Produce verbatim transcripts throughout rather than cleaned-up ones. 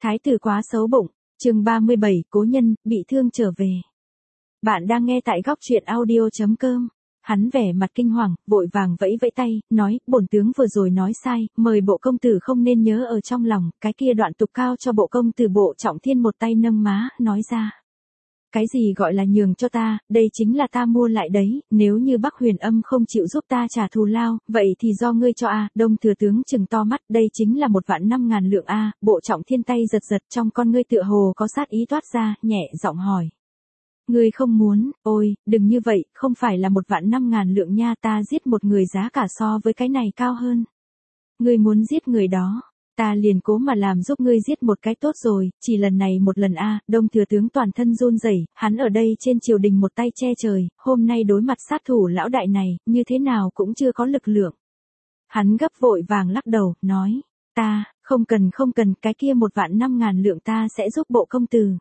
Thái tử quá xấu bụng, chương ba mươi bảy, cố nhân, bị thương trở về. Bạn đang nghe tại góc truyện audio chấm com. Hắn vẻ mặt kinh hoàng, vội vàng vẫy vẫy tay, nói, bổn tướng vừa rồi nói sai, mời bộ công tử không nên nhớ ở trong lòng, cái kia đoạn tục cao cho bộ công tử. Bộ Trọng Thiên một tay nâng má, nói ra. Cái gì gọi là nhường cho ta, đây chính là ta mua lại đấy, nếu như Bắc Huyền Âm không chịu giúp ta trả thù lao, vậy thì do ngươi cho a. Đông thừa tướng trừng to mắt, đây chính là một vạn năm ngàn lượng a. Bộ Trọng Thiên tay giật giật, trong con ngươi tựa hồ có sát ý toát ra, nhẹ giọng hỏi. Ngươi không muốn, ôi, đừng như vậy, không phải là một vạn năm ngàn lượng nha, ta giết một người giá cả so với cái này cao hơn. Ngươi muốn giết người đó. Ta liền cố mà làm giúp ngươi giết một cái tốt rồi, chỉ lần này một lần a. Đông thừa tướng toàn thân run rẩy, hắn ở đây trên triều đình một tay che trời, hôm nay đối mặt sát thủ lão đại này, như thế nào cũng chưa có lực lượng. Hắn gấp vội vàng lắc đầu, nói, ta, không cần không cần, cái kia một vạn năm ngàn lượng ta sẽ giúp bộ công tử.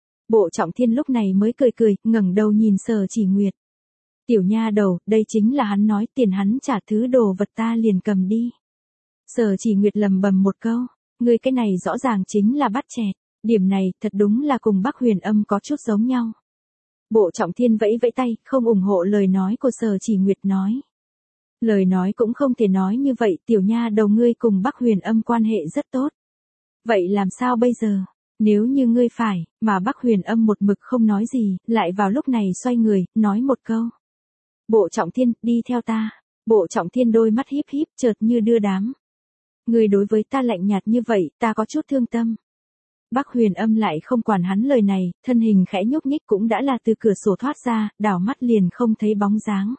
Bộ Trọng Thiên lúc này mới cười cười, ngẩng đầu nhìn Sở Chỉ Nguyệt. Tiểu nha đầu, đây chính là hắn nói, tiền hắn trả thứ đồ vật ta liền cầm đi. Sở Chỉ Nguyệt lầm bầm một câu, ngươi cái này rõ ràng chính là bắt chẹt, điểm này thật đúng là cùng Bắc Huyền Âm có chút giống nhau. Bộ Trọng Thiên vẫy vẫy tay, không ủng hộ lời nói của Sở Chỉ Nguyệt, nói. Lời nói cũng không thể nói như vậy, tiểu nha đầu, ngươi cùng Bắc Huyền Âm quan hệ rất tốt. Vậy làm sao bây giờ? Nếu như ngươi phải, mà Bắc Huyền Âm một mực không nói gì, lại vào lúc này xoay người, nói một câu. Bộ Trọng Thiên, đi theo ta. Bộ Trọng Thiên đôi mắt híp híp, chợt như đưa đám. Ngươi đối với ta lạnh nhạt như vậy, ta có chút thương tâm. Bắc Huyền Âm lại không quản hắn lời này, thân hình khẽ nhúc nhích cũng đã là từ cửa sổ thoát ra, đảo mắt liền không thấy bóng dáng.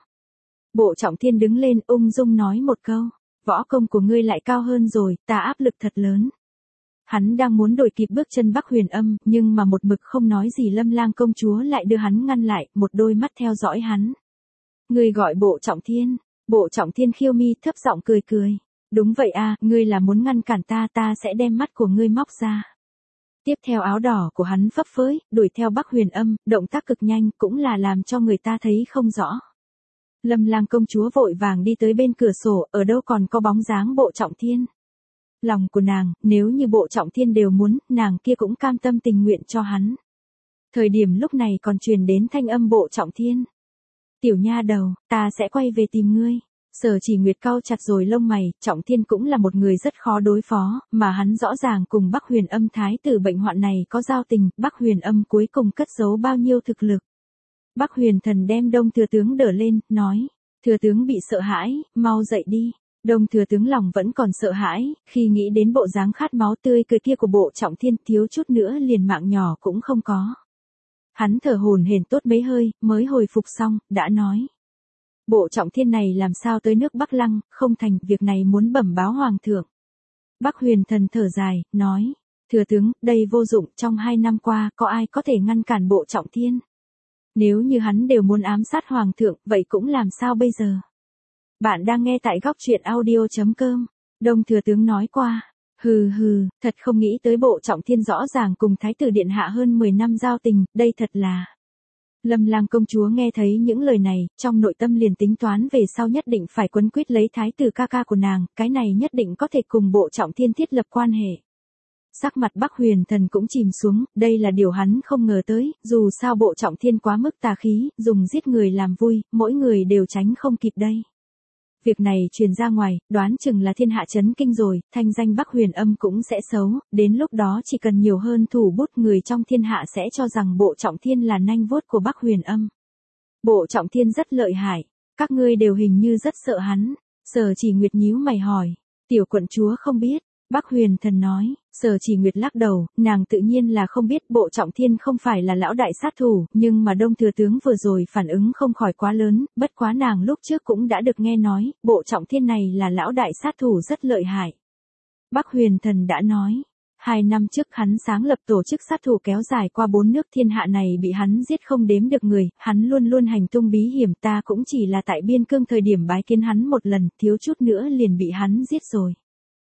Bộ Trọng Thiên đứng lên, ung dung nói một câu, võ công của ngươi lại cao hơn rồi, ta áp lực thật lớn. Hắn đang muốn đuổi kịp bước chân Bắc Huyền Âm, nhưng mà một mực không nói gì Lâm Lang công chúa lại đưa hắn ngăn lại, một đôi mắt theo dõi hắn. Ngươi gọi Bộ Trọng Thiên. Bộ Trọng Thiên khiêu mi thấp giọng cười cười. Đúng vậy a, ngươi là muốn ngăn cản ta, ta sẽ đem mắt của ngươi móc ra. Tiếp theo áo đỏ của hắn phấp phới, đuổi theo Bắc Huyền Âm, động tác cực nhanh, cũng là làm cho người ta thấy không rõ. Lâm Lang công chúa vội vàng đi tới bên cửa sổ, ở đâu còn có bóng dáng Bộ Trọng Thiên. Lòng của nàng, nếu như Bộ Trọng Thiên đều muốn, nàng kia cũng cam tâm tình nguyện cho hắn. Thời điểm lúc này còn truyền đến thanh âm Bộ Trọng Thiên. Tiểu nha đầu, ta sẽ quay về tìm ngươi. Sở Chỉ Nguyệt cau chặt rồi lông mày, Trọng Thiên cũng là một người rất khó đối phó, mà hắn rõ ràng cùng Bắc Huyền Âm thái tử bệnh hoạn này có giao tình, Bắc Huyền Âm cuối cùng cất giấu bao nhiêu thực lực. Bắc Huyền Thần đem Đông thừa tướng đỡ lên, nói, thừa tướng bị sợ hãi, mau dậy đi. Đông thừa tướng lòng vẫn còn sợ hãi, khi nghĩ đến bộ dáng khát máu tươi cười kia của Bộ Trọng Thiên, thiếu chút nữa liền mạng nhỏ cũng không có. Hắn thở hổn hển tốt mấy hơi, mới hồi phục xong, đã nói. Bộ Trọng Thiên này làm sao tới nước Bắc Lăng, không thành, việc này muốn bẩm báo Hoàng thượng. Bắc Huyền Thần thở dài, nói, thừa tướng, đây vô dụng, trong hai năm qua, có ai có thể ngăn cản Bộ Trọng Thiên? Nếu như hắn đều muốn ám sát Hoàng thượng, vậy cũng làm sao bây giờ? Bạn đang nghe tại góc truyện audio chấm com. Đông thừa tướng nói qua. Hừ hừ, thật không nghĩ tới Bộ Trọng Thiên rõ ràng cùng Thái tử Điện Hạ hơn mười năm giao tình, đây thật là. Lâm Lang công chúa nghe thấy những lời này, trong nội tâm liền tính toán về sau nhất định phải quấn quýt lấy Thái tử ca ca của nàng, cái này nhất định có thể cùng Bộ Trọng Thiên thiết lập quan hệ. Sắc mặt Bắc Huyền Thần cũng chìm xuống, đây là điều hắn không ngờ tới, dù sao Bộ Trọng Thiên quá mức tà khí, dùng giết người làm vui, mỗi người đều tránh không kịp đây. Việc này truyền ra ngoài, đoán chừng là thiên hạ chấn kinh rồi, thanh danh Bắc Huyền Âm cũng sẽ xấu, đến lúc đó chỉ cần nhiều hơn thủ bút, người trong thiên hạ sẽ cho rằng Bộ Trọng Thiên là nanh vuốt của Bắc Huyền Âm. Bộ Trọng Thiên rất lợi hại, các ngươi đều hình như rất sợ hắn. Sở Chỉ Nguyệt nhíu mày hỏi, tiểu quận chúa không biết. Bắc Huyền Thần nói, Sở Chỉ Nguyệt lắc đầu, nàng tự nhiên là không biết Bộ Trọng Thiên không phải là lão đại sát thủ, nhưng mà Đông thừa tướng vừa rồi phản ứng không khỏi quá lớn, bất quá nàng lúc trước cũng đã được nghe nói, Bộ Trọng Thiên này là lão đại sát thủ rất lợi hại. Bắc Huyền Thần đã nói, hai năm trước hắn sáng lập tổ chức sát thủ kéo dài qua bốn nước thiên hạ này bị hắn giết không đếm được người, hắn luôn luôn hành tung bí hiểm, ta cũng chỉ là tại biên cương thời điểm bái kiến hắn một lần, thiếu chút nữa liền bị hắn giết rồi.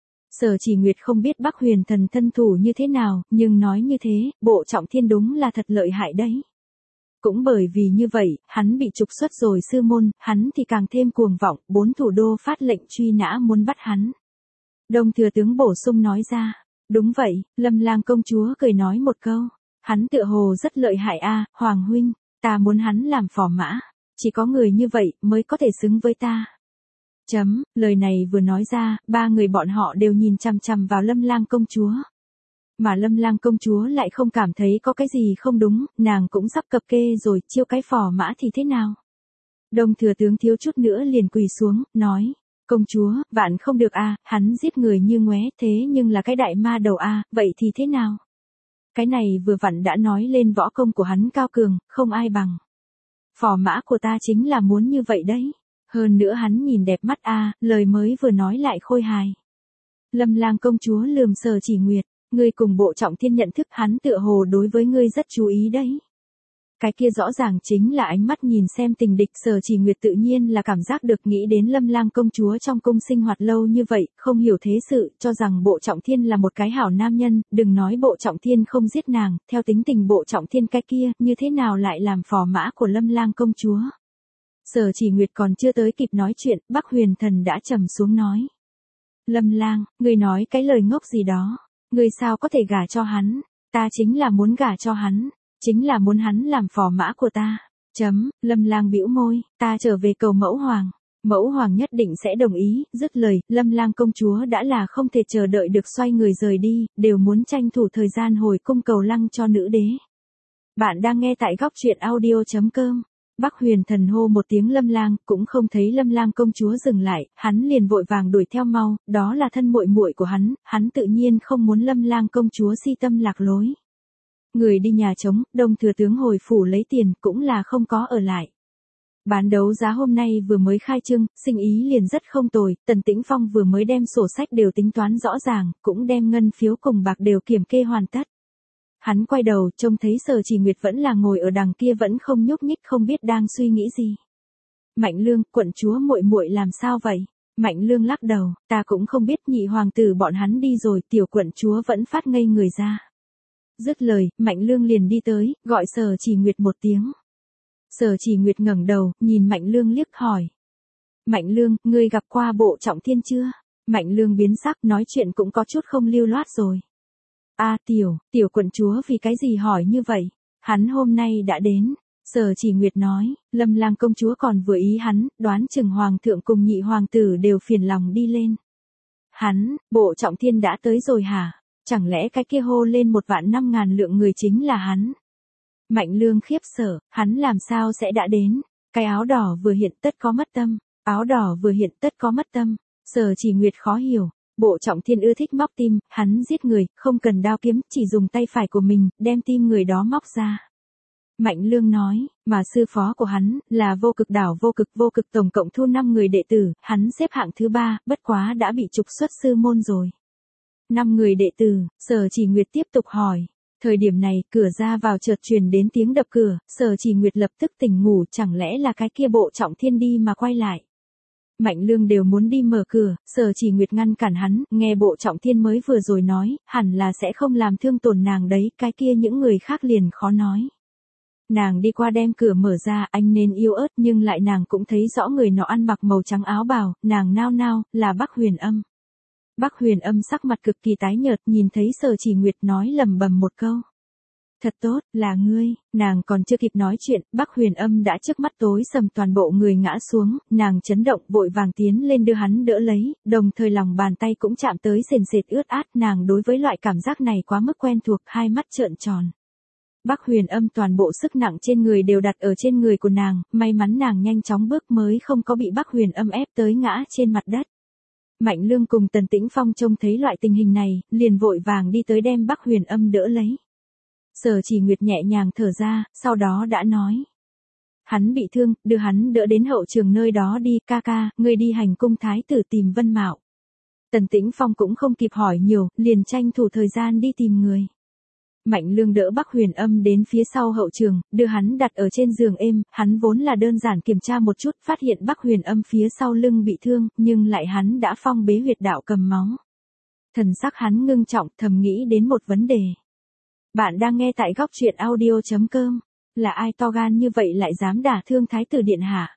Sở Chỉ Nguyệt không biết Bắc Huyền Thần thân thủ như thế nào, nhưng nói như thế, Bộ Trọng Thiên đúng là thật lợi hại đấy. Cũng bởi vì như vậy, hắn bị trục xuất rồi sư môn, hắn thì càng thêm cuồng vọng, bốn thủ đô phát lệnh truy nã muốn bắt hắn. Đông thừa tướng bổ sung nói ra, Đúng vậy, Lâm Lang công chúa cười nói một câu. Hắn tựa hồ rất lợi hại a, Hoàng huynh, ta muốn hắn làm phò mã. Chỉ có người như vậy mới có thể xứng với ta. Chấm, lời này vừa nói ra, ba người bọn họ đều nhìn chằm chằm vào Lâm Lang công chúa. Mà Lâm Lang công chúa lại không cảm thấy có cái gì không đúng, nàng cũng sắp cập kê rồi, chiêu cái phò mã thì thế nào? Đông thừa tướng thiếu chút nữa liền quỳ xuống, nói, công chúa, vạn không được a, hắn giết người như ngoé, thế nhưng là cái đại ma đầu a, vậy thì thế nào? Cái này vừa vặn đã nói lên võ công của hắn cao cường, không ai bằng. Phò mã của ta chính là muốn như vậy đấy. Hơn nữa hắn nhìn đẹp mắt a, lời mới vừa nói lại khôi hài. Lâm Lang công chúa lườm Sở Chỉ Nguyệt, ngươi cùng Bộ Trọng Thiên nhận thức hắn tựa hồ đối với ngươi rất chú ý đấy. Cái kia rõ ràng chính là ánh mắt nhìn xem tình địch. Sở Chỉ Nguyệt tự nhiên là cảm giác được, nghĩ đến Lâm Lang công chúa trong cung sinh hoạt lâu như vậy, không hiểu thế sự, cho rằng Bộ Trọng Thiên là một cái hảo nam nhân, đừng nói Bộ Trọng Thiên không giết nàng, theo tính tình Bộ Trọng Thiên cái kia, như thế nào lại làm phò mã của Lâm Lang công chúa. Sở Chỉ Nguyệt còn chưa tới kịp nói chuyện, Bắc Huyền Thần đã trầm xuống nói. Lâm Lang, ngươi nói cái lời ngốc gì đó, ngươi sao có thể gả cho hắn, ta chính là muốn gả cho hắn. Chính là muốn hắn làm phò mã của ta. Chấm, Lâm Lang bĩu môi, ta trở về cầu mẫu hoàng. Mẫu hoàng nhất định sẽ đồng ý, dứt lời, Lâm Lang công chúa đã là không thể chờ đợi được xoay người rời đi, đều muốn tranh thủ thời gian hồi cung cầu lăng cho nữ đế. Bạn đang nghe tại góc truyện audio chấm com. Bắc Huyền Thần hô một tiếng Lâm Lang, cũng không thấy Lâm Lang công chúa dừng lại, hắn liền vội vàng đuổi theo mau, đó là thân muội muội của hắn, hắn tự nhiên không muốn Lâm Lang công chúa si tâm lạc lối. Người đi nhà trống, Đông thừa tướng hồi phủ lấy tiền, cũng là không có ở lại. Bán đấu giá hôm nay vừa mới khai trương, sinh ý liền rất không tồi, Tần Tĩnh Phong vừa mới đem sổ sách đều tính toán rõ ràng, cũng đem ngân phiếu cùng bạc đều kiểm kê hoàn tất. Hắn quay đầu, trông thấy Sở Chỉ Nguyệt vẫn là ngồi ở đằng kia vẫn không nhúc nhích, không biết đang suy nghĩ gì. Mạnh Lương, quận chúa muội muội làm sao vậy? Mạnh Lương lắc đầu, ta cũng không biết, nhị hoàng tử bọn hắn đi rồi, tiểu quận chúa vẫn phát ngây người ra. Dứt lời, Mạnh Lương liền đi tới, gọi Sở Chỉ Nguyệt một tiếng. Sở Chỉ Nguyệt ngẩng đầu, nhìn Mạnh Lương liếc hỏi. Mạnh Lương, ngươi gặp qua Bộ Trọng Thiên chưa? Mạnh Lương biến sắc, nói chuyện cũng có chút không lưu loát rồi. A à, tiểu, tiểu quận chúa vì cái gì hỏi như vậy? Hắn hôm nay đã đến. Sở Chỉ Nguyệt nói, Lâm Lang công chúa còn vừa ý hắn, đoán chừng hoàng thượng cùng nhị hoàng tử đều phiền lòng đi lên. Hắn, Bộ Trọng Thiên đã tới rồi hả? Chẳng lẽ cái kia hô lên một vạn năm ngàn lượng người chính là hắn? Mạnh Lương khiếp sợ, hắn làm sao sẽ đã đến? Cái áo đỏ vừa hiện tất có mất tâm, áo đỏ vừa hiện tất có mất tâm. Sở Chỉ Nguyệt khó hiểu, Bộ Trọng Thiên ưa thích móc tim, hắn giết người, không cần đao kiếm, chỉ dùng tay phải của mình, đem tim người đó móc ra. Mạnh Lương nói, mà sư phó của hắn, là Vô Cực Đảo Vô Cực Vô Cực tổng cộng thu năm người đệ tử, hắn xếp hạng thứ ba, bất quá đã bị trục xuất sư môn rồi. Năm người đệ tử, Sở Chỉ Nguyệt tiếp tục hỏi. Thời điểm này, cửa ra vào chợt truyền đến tiếng đập cửa, Sở Chỉ Nguyệt lập tức tỉnh ngủ, chẳng lẽ là cái kia Bộ Trọng Thiên đi mà quay lại. Mạnh Lương đều muốn đi mở cửa, Sở Chỉ Nguyệt ngăn cản hắn, nghe Bộ Trọng Thiên mới vừa rồi nói, hẳn là sẽ không làm thương tổn nàng đấy, cái kia những người khác liền khó nói. Nàng đi qua đem cửa mở ra, anh nên yếu ớt nhưng lại nàng cũng thấy rõ người nọ ăn mặc màu trắng áo bào, nàng nao nao, là Bắc Huyền Âm. Bắc Huyền Âm sắc mặt cực kỳ tái nhợt, nhìn thấy Sở Chỉ Nguyệt nói lầm bầm một câu. Thật tốt, là ngươi, nàng còn chưa kịp nói chuyện, Bắc Huyền Âm đã trước mắt tối sầm toàn bộ người ngã xuống, nàng chấn động vội vàng tiến lên đưa hắn đỡ lấy, đồng thời lòng bàn tay cũng chạm tới sền sệt ướt át, nàng đối với loại cảm giác này quá mức quen thuộc, hai mắt trợn tròn. Bắc Huyền Âm toàn bộ sức nặng trên người đều đặt ở trên người của nàng, may mắn nàng nhanh chóng bước mới không có bị Bắc Huyền Âm ép tới ngã trên mặt đất. Mạnh Lương cùng Tần Tĩnh Phong trông thấy loại tình hình này, liền vội vàng đi tới đem Bắc Huyền Âm đỡ lấy. Sở Chỉ Nguyệt nhẹ nhàng thở ra, sau đó đã nói. Hắn bị thương, đưa hắn đỡ đến hậu trường nơi đó đi, ca ca, ngươi đi hành cung thái tử tìm Vân Mạo. Tần Tĩnh Phong cũng không kịp hỏi nhiều, liền tranh thủ thời gian đi tìm người. Mạnh Lương đỡ Bắc Huyền Âm đến phía sau hậu trường, đưa hắn đặt ở trên giường êm, hắn vốn là đơn giản kiểm tra một chút, phát hiện Bắc Huyền Âm phía sau lưng bị thương, nhưng lại hắn đã phong bế huyệt đạo cầm máu. Thần sắc hắn ngưng trọng, thầm nghĩ đến một vấn đề. Bạn đang nghe tại góc truyện audio chấm com, là ai to gan như vậy lại dám đả thương thái tử điện hạ?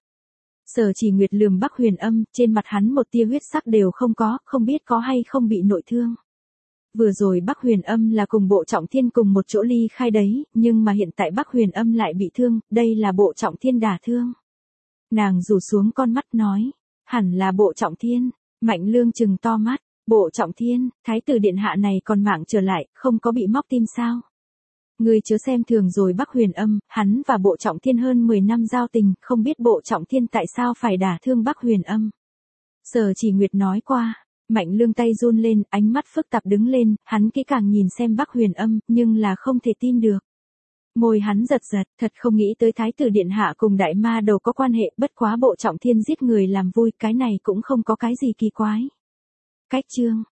Sở Chỉ Nguyệt lườm Bắc Huyền Âm, trên mặt hắn một tia huyết sắc đều không có, không biết có hay không bị nội thương. Vừa rồi Bắc Huyền Âm là cùng Bộ Trọng Thiên cùng một chỗ ly khai đấy, nhưng mà hiện tại Bắc Huyền Âm lại bị thương, đây là Bộ Trọng Thiên đả thương. Nàng rủ xuống con mắt nói, hẳn là Bộ Trọng Thiên. Mạnh Lương trừng to mắt, Bộ Trọng Thiên, thái tử điện hạ này còn mạng trở lại, không có bị móc tim sao? Ngươi chớ xem thường rồi Bắc Huyền Âm, hắn và Bộ Trọng Thiên hơn mười năm giao tình, không biết Bộ Trọng Thiên tại sao phải đả thương Bắc Huyền Âm. Sở Chỉ Nguyệt nói qua. Mạnh Lương tay run lên, ánh mắt phức tạp đứng lên, hắn kỹ càng nhìn xem Bắc Huyền Âm, nhưng là không thể tin được. Môi hắn giật giật, thật không nghĩ tới thái tử điện hạ cùng đại ma đầu có quan hệ, bất quá Bộ Trọng Thiên giết người làm vui, cái này cũng không có cái gì kỳ quái. Cách chương